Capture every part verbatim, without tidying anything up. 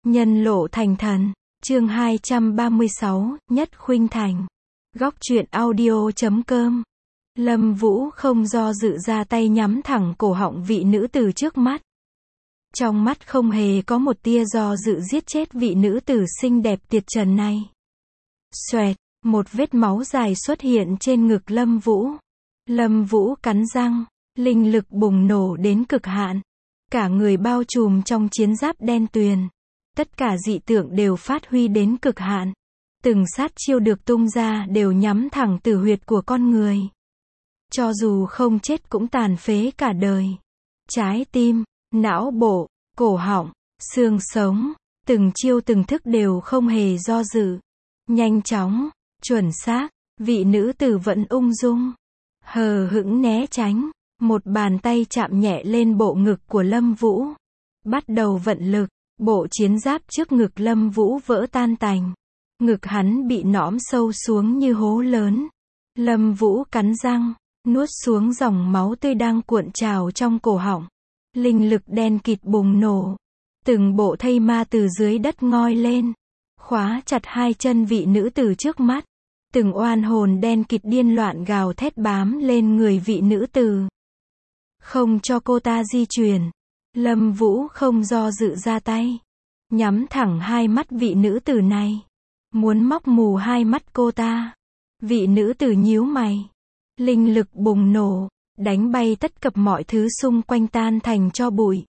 Nhân lộ thành thần. Chương hai trăm ba mươi sáu, Nhất Khuynh Thành. Góc truyện audio chấm com. Lâm Vũ không do dự ra tay nhắm thẳng cổ họng vị nữ tử trước mắt. Trong mắt không hề có một tia do dự giết chết vị nữ tử xinh đẹp tuyệt trần này. Xoẹt, một vết máu dài xuất hiện trên ngực Lâm Vũ. Lâm Vũ cắn răng, linh lực bùng nổ đến cực hạn. Cả người bao trùm trong chiến giáp đen tuyền. Tất cả dị tượng đều phát huy đến cực hạn. Từng sát chiêu được tung ra đều nhắm thẳng tử huyệt của con người. Cho dù không chết cũng tàn phế cả đời. Trái tim, não bộ, cổ họng, xương sống, từng chiêu từng thức đều không hề do dự. Nhanh chóng, chuẩn xác, vị nữ tử vẫn ung dung, hờ hững né tránh. Một bàn tay chạm nhẹ lên bộ ngực của Lâm Vũ. Bắt đầu vận lực, bộ chiến giáp trước ngực Lâm Vũ vỡ tan tành. Ngực hắn bị nõm sâu xuống như hố lớn. Lâm Vũ cắn răng, nuốt xuống dòng máu tươi đang cuộn trào trong cổ họng. Linh lực đen kịt bùng nổ. Từng bộ thây ma từ dưới đất ngoi lên, khóa chặt hai chân vị nữ tử trước mắt. Từng oan hồn đen kịt điên loạn gào thét bám lên người vị nữ tử, không cho cô ta di chuyển. Lâm Vũ không do dự ra tay, nhắm thẳng hai mắt vị nữ tử này, muốn móc mù hai mắt cô ta. Vị nữ tử nhíu mày, linh lực bùng nổ, đánh bay tất cả mọi thứ xung quanh tan thành tro bụi.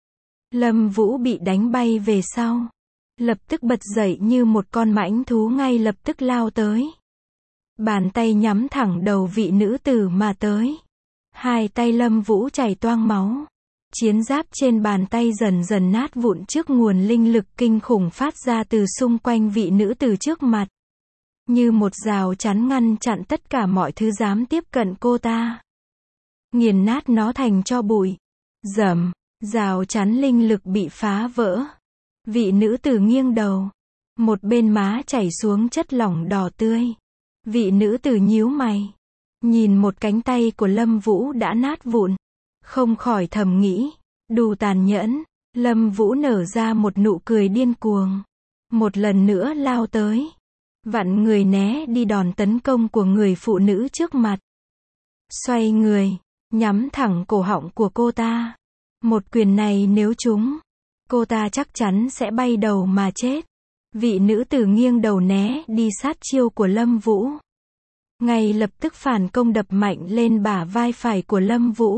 Lâm Vũ bị đánh bay về sau, lập tức bật dậy như một con mãnh thú, ngay lập tức lao tới. Bàn tay nhắm thẳng đầu vị nữ tử mà tới. Hai tay Lâm Vũ chảy toang máu. Chiến giáp trên bàn tay dần dần nát vụn trước nguồn linh lực kinh khủng phát ra từ xung quanh vị nữ tử trước mặt. Như một rào chắn ngăn chặn tất cả mọi thứ dám tiếp cận cô ta. Nghiền nát nó thành tro bụi. Rầm, rào chắn linh lực bị phá vỡ. Vị nữ tử nghiêng đầu. Một bên má chảy xuống chất lỏng đỏ tươi. Vị nữ tử nhíu mày, nhìn một cánh tay của Lâm Vũ đã nát vụn, không khỏi thầm nghĩ, đủ tàn nhẫn. Lâm Vũ nở ra một nụ cười điên cuồng, một lần nữa lao tới, vặn người né đi đòn tấn công của người phụ nữ trước mặt. Xoay người, nhắm thẳng cổ họng của cô ta. Một quyền này nếu trúng, cô ta chắc chắn sẽ bay đầu mà chết. Vị nữ tử nghiêng đầu né đi sát chiêu của Lâm Vũ. Ngay lập tức phản công đập mạnh lên bả vai phải của Lâm Vũ.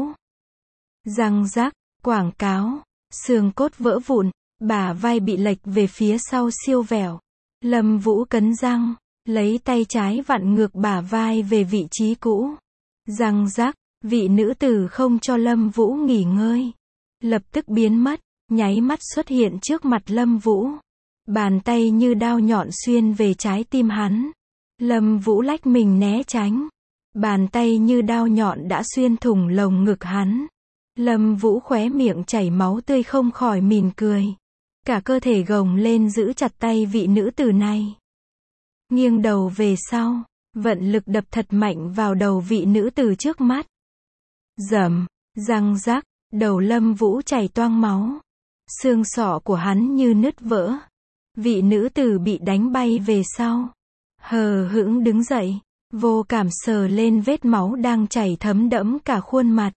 Răng rắc, quảng cáo, xương cốt vỡ vụn, bả vai bị lệch về phía sau siêu vẹo. Lâm Vũ cắn răng, lấy tay trái vặn ngược bả vai về vị trí cũ. Răng rắc, vị nữ tử không cho Lâm Vũ nghỉ ngơi, lập tức biến mất, nháy mắt xuất hiện trước mặt Lâm Vũ. Bàn tay như đao nhọn xuyên về trái tim hắn. Lâm Vũ lách mình né tránh. Bàn tay như đao nhọn đã xuyên thủng lồng ngực hắn. Lâm Vũ khóe miệng chảy máu tươi không khỏi mỉm cười. Cả cơ thể gồng lên giữ chặt tay vị nữ tử này. Nghiêng đầu về sau, vận lực đập thật mạnh vào đầu vị nữ tử trước mắt. Rầm, răng rắc, đầu Lâm Vũ chảy toang máu. Xương sọ của hắn như nứt vỡ. Vị nữ tử bị đánh bay về sau, hờ hững đứng dậy, vô cảm sờ lên vết máu đang chảy thấm đẫm cả khuôn mặt.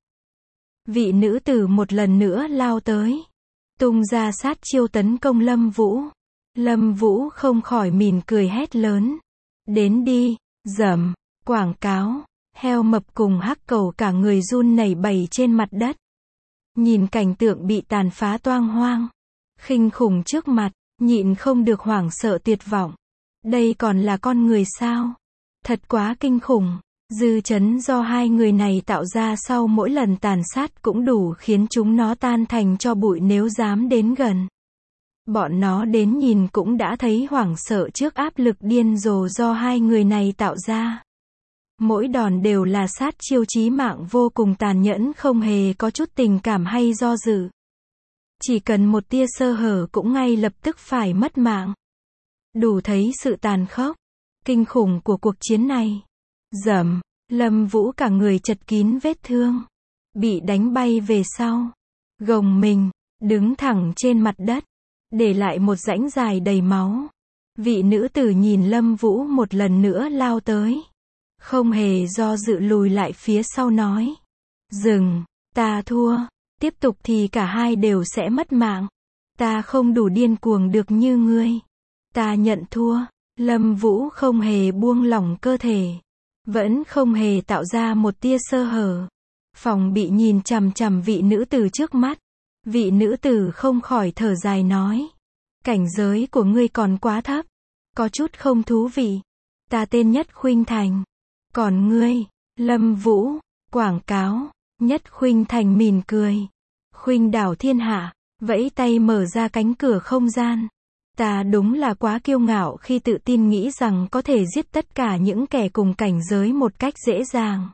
Vị nữ tử một lần nữa lao tới, tung ra sát chiêu tấn công Lâm Vũ. Lâm Vũ không khỏi mỉm cười hét lớn, đến đi. Rầm, quảng cáo, heo mập cùng hắc cầu cả người run nảy bầy trên mặt đất. Nhìn cảnh tượng bị tàn phá toang hoang, khinh khủng trước mặt, nhịn không được hoảng sợ tuyệt vọng. Đây còn là con người sao? Thật quá kinh khủng. Dư chấn do hai người này tạo ra sau mỗi lần tàn sát cũng đủ khiến chúng nó tan thành tro bụi nếu dám đến gần. Bọn nó đến nhìn cũng đã thấy hoảng sợ trước áp lực điên rồ do hai người này tạo ra. Mỗi đòn đều là sát chiêu chí mạng vô cùng tàn nhẫn, không hề có chút tình cảm hay do dự. Chỉ cần một tia sơ hở cũng ngay lập tức phải mất mạng. Đủ thấy sự tàn khốc, kinh khủng của cuộc chiến này. Rầm, Lâm Vũ cả người chật kín vết thương, bị đánh bay về sau, gồng mình, đứng thẳng trên mặt đất. để lại một rãnh dài đầy máu. Vị nữ tử nhìn Lâm Vũ một lần nữa lao tới. Không hề do dự lùi lại phía sau nói. Dừng, ta thua. Tiếp tục thì cả hai đều sẽ mất mạng. Ta không đủ điên cuồng được như ngươi. Ta nhận thua. Lâm Vũ không hề buông lỏng cơ thể. Vẫn không hề tạo ra một tia sơ hở. Phòng bị nhìn chằm chằm vị nữ tử trước mắt. Vị nữ tử không khỏi thở dài nói. Cảnh giới của ngươi còn quá thấp. Có chút không thú vị. Ta tên Nhất Khuynh Thành. Còn ngươi, Lâm Vũ, quảng cáo. Nhất Khuynh Thành mỉm cười. Khuynh đảo thiên hạ, vẫy tay mở ra cánh cửa không gian. Ta đúng là quá kiêu ngạo khi tự tin nghĩ rằng có thể giết tất cả những kẻ cùng cảnh giới một cách dễ dàng.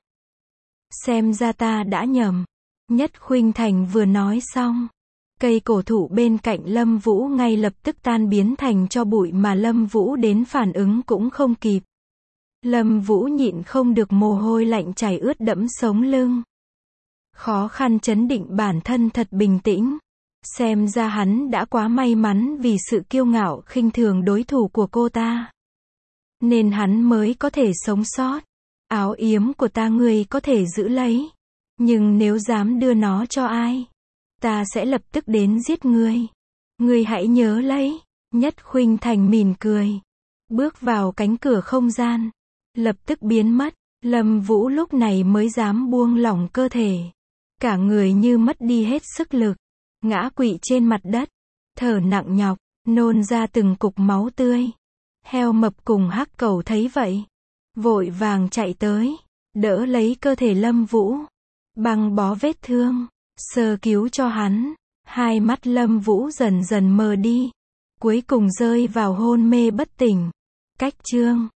Xem ra ta đã nhầm. Nhất Khuynh Thành vừa nói xong. Cây cổ thụ bên cạnh Lâm Vũ ngay lập tức tan biến thành tro bụi mà Lâm Vũ đến phản ứng cũng không kịp. Lâm Vũ nhịn không được mồ hôi lạnh chảy ướt đẫm sống lưng. Khó khăn trấn định bản thân thật bình tĩnh. Xem ra hắn đã quá may mắn vì sự kiêu ngạo khinh thường đối thủ của cô ta. Nên hắn mới có thể sống sót. Áo yếm của ta ngươi có thể giữ lấy. Nhưng nếu dám đưa nó cho ai, ta sẽ lập tức đến giết ngươi. Ngươi hãy nhớ lấy. Nhất Khuynh Thành mỉm cười. Bước vào cánh cửa không gian. Lập tức biến mất. Lâm Vũ lúc này mới dám buông lỏng cơ thể. Cả người như mất đi hết sức lực. Ngã quỵ trên mặt đất. Thở nặng nhọc. Nôn ra từng cục máu tươi. Heo mập cùng Hắc Cẩu thấy vậy. Vội vàng chạy tới. Đỡ lấy cơ thể Lâm Vũ. Băng bó vết thương. Sơ cứu cho hắn. Hai mắt Lâm Vũ dần dần mờ đi. Cuối cùng rơi vào hôn mê bất tỉnh. Cách chương